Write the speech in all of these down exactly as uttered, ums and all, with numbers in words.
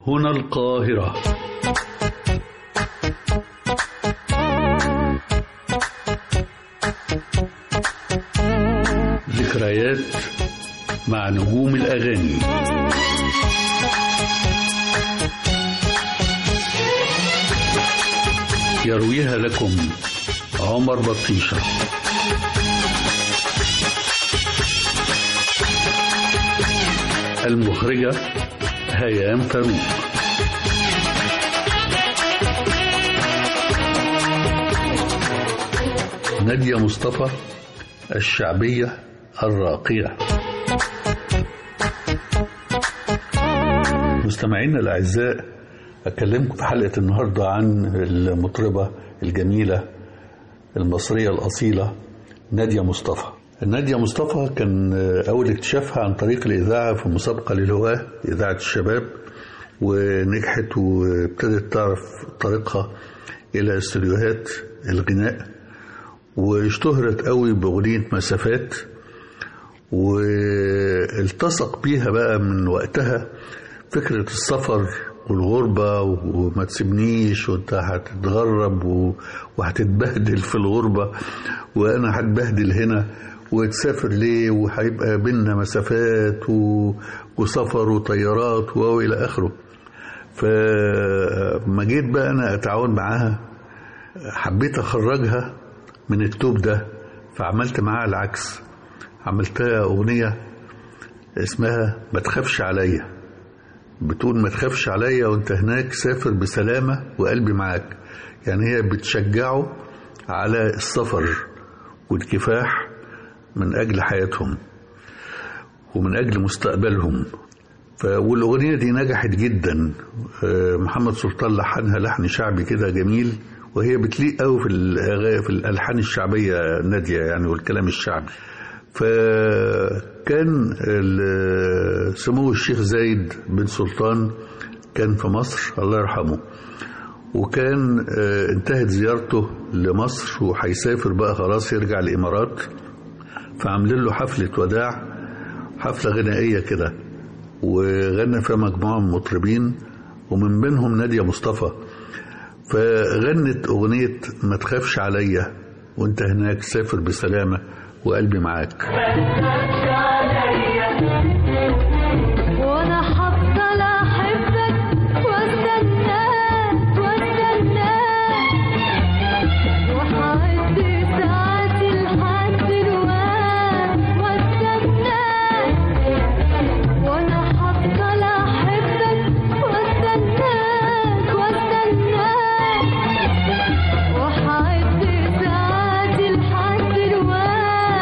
هنا القاهرة. ذكريات مع نجوم الأغاني. يرويها لكم عمر بطيشة. المخرجة هيام فاروق. نادية مصطفى الشعبية الراقية. مستمعينا الأعزاء، أكلمكم في حلقة النهاردة عن المطربة الجميلة المصرية الأصيلة نادية مصطفى. نادية مصطفى كان أول اكتشافها عن طريق الإذاعة في مسابقة للهواة، إذاعة الشباب، ونجحت وابتدت تعرف طريقها إلى استوديوهات الغناء، واشتهرت قوي بأغنية مسافات، والتصق بيها بقى من وقتها فكرة السفر والغربة، وما تسيبنيش وانت هتتغرب وهتتبهدل في الغربة وانا هتبهدل هنا، وتسافر ليه وهيبقى بينا مسافات وسفر وطيارات والى اخره. فما جيت بقى انا اتعاون معاها حبيت اخرجها من التوب ده، فعملت معاها العكس، عملتها اغنية اسمها ما تخافش عليا. بتقول ما تخافش عليا وانت هناك، سافر بسلامة وقلبي معاك. يعني هي بتشجعه على السفر والكفاح من أجل حياتهم ومن أجل مستقبلهم. والأغنية دي نجحت جدا. محمد سلطان لحنها لحن شعبي كده جميل، وهي بتليق قوي في في الألحان الشعبية نادية يعني، والكلام الشعبي. فكان سمو الشيخ زايد بن سلطان كان في مصر الله يرحمه، وكان انتهت زيارته لمصر وهيسافر بقى خلاص يرجع الإمارات، فعملين له حفلة وداع، حفلة غنائية كده، وغنى فيها مجموعة من مطربين ومن بينهم نادية مصطفى. فغنت أغنية ما تخافش عليا وانت هناك، سافر بسلامة وقلبي معاك. وانا هفضل احبك واستناك واستناك، وهعد ساعاتي لحد الوقت واستناك، وانا هفضل احبك واستناك واستناك، وهعد ساعاتي لحد الوقت.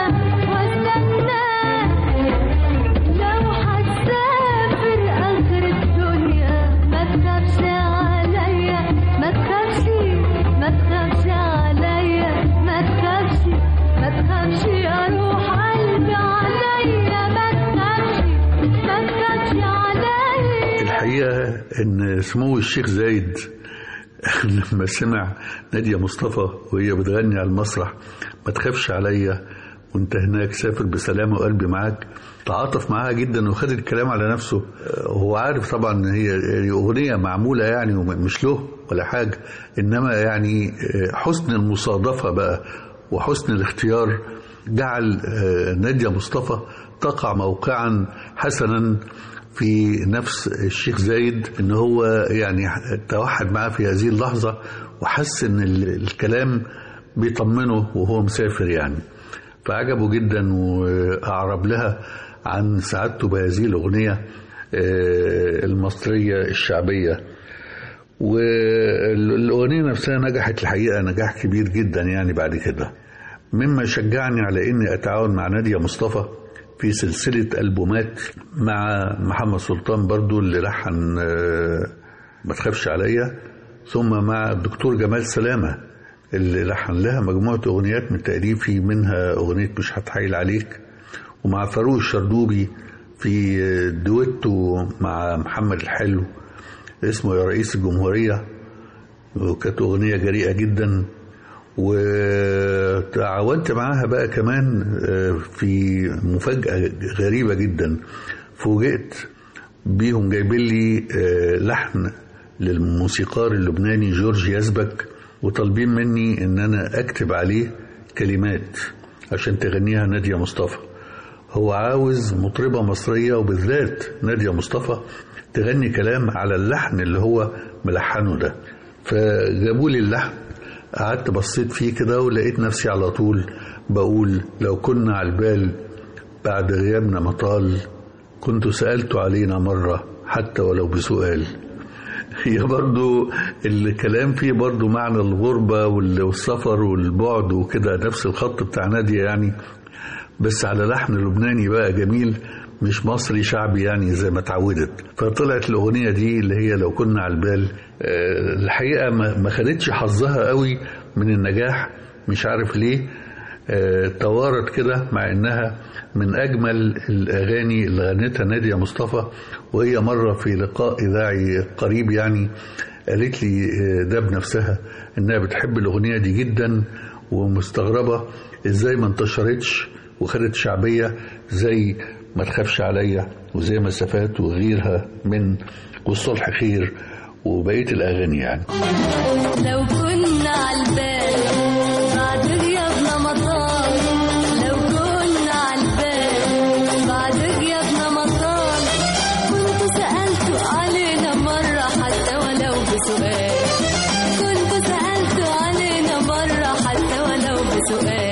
الحقيقة ان سمو الشيخ زايد لما سمع نادية مصطفى وهي بتغني على المسرح ما تخافش عليا وانت هناك، سافر بسلامة وقلبي معاك، تعاطف معاها جدا وخد الكلام على نفسه. هو عارف طبعا هي أغنية معمولة يعني ومش له ولا حاجة، إنما يعني حسن المصادفة بقى وحسن الاختيار جعل نادية مصطفى تقع موقعا حسنا في نفس الشيخ زايد، ان هو يعني توحد معاه في هذه اللحظة وحس ان الكلام بيطمنه وهو مسافر يعني، فعجبه جدا وأعرب لها عن سعادته بهذه الأغنية المصرية الشعبية. والأغنية نفسها نجحت الحقيقة نجاح كبير جدا يعني بعد كده، مما شجعني على إني أتعاون مع نادية مصطفى في سلسلة ألبومات مع محمد سلطان برضو اللي لحن ما تخافش عليا، ثم مع الدكتور جمال سلامة اللي لحن لها مجموعة أغنيات من تأليفي، منها أغنية مش هتحايل عليك، ومع فاروق الشردوبي في دويتو مع محمد الحلو اسمه يا رئيس الجمهورية، وكانت أغنية جريئة جدا. وتعاونت معاها بقى كمان في مفاجأة غريبة جدا، فوجئت بيهم جايبين لي لحن للموسيقار اللبناني جورج يزبك، وطالبين مني ان انا اكتب عليه كلمات عشان تغنيها نادية مصطفى. هو عاوز مطربة مصرية وبالذات نادية مصطفى تغني كلام على اللحن اللي هو ملحنه ده. فجابوا لي اللحن، قعدت بصيت فيه كده ولقيت نفسي على طول بقول: لو كنا على البال بعد غيابنا مطال، كنت سألت علينا مرة حتى ولو بسؤال. هي برضو الكلام فيه برضو معنى الغربة والسفر والبعد وكده، نفس الخط بتاع نادية يعني، بس على لحن لبناني بقى جميل، مش مصري شعبي يعني زي ما اتعودت. فطلعت الأغنية دي اللي هي لو كنا على البال. الحقيقة ما خدتش حظها قوي من النجاح، مش عارف ليه. توارت كده مع انها من اجمل الاغاني اللي غنتها نادية مصطفى. وهي مرة في لقاء اذاعي قريب يعني قالت لي ده بنفسها انها بتحب الاغنية دي جدا، ومستغربة ازاي ما انتشرتش وخدت شعبية زي ما تخافش عليا وزي مسافات وغيرها من والصلح خير وبقية الاغاني يعني. لو كنا على البال بعد غيابنا مطال، لو كنا على البال بعد غيابنا مطال، كنت سألت علينا مرة حتى ولو بسؤال، كنت سألت علينا مرة حتى ولو بسؤال.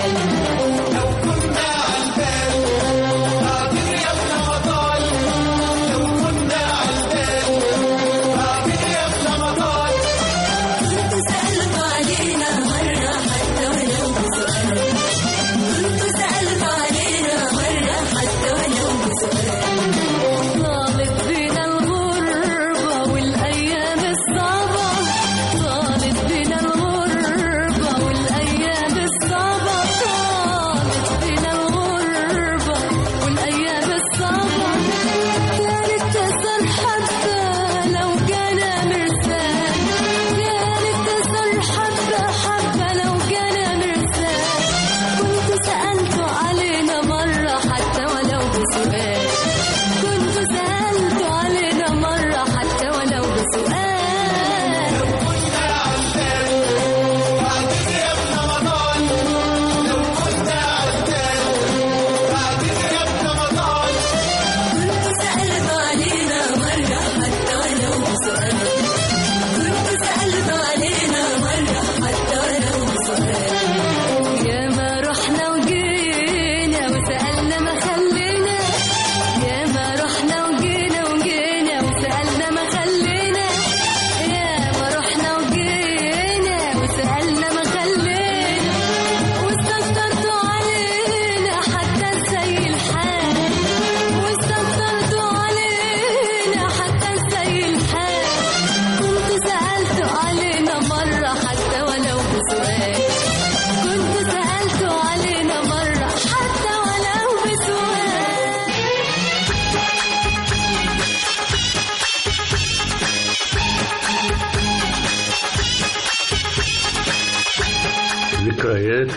ذكريات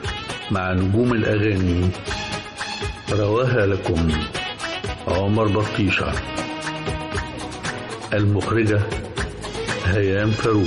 مع نجوم الأغاني، رواها لكم عمر بطيشة، المخرجة هيام فاروق.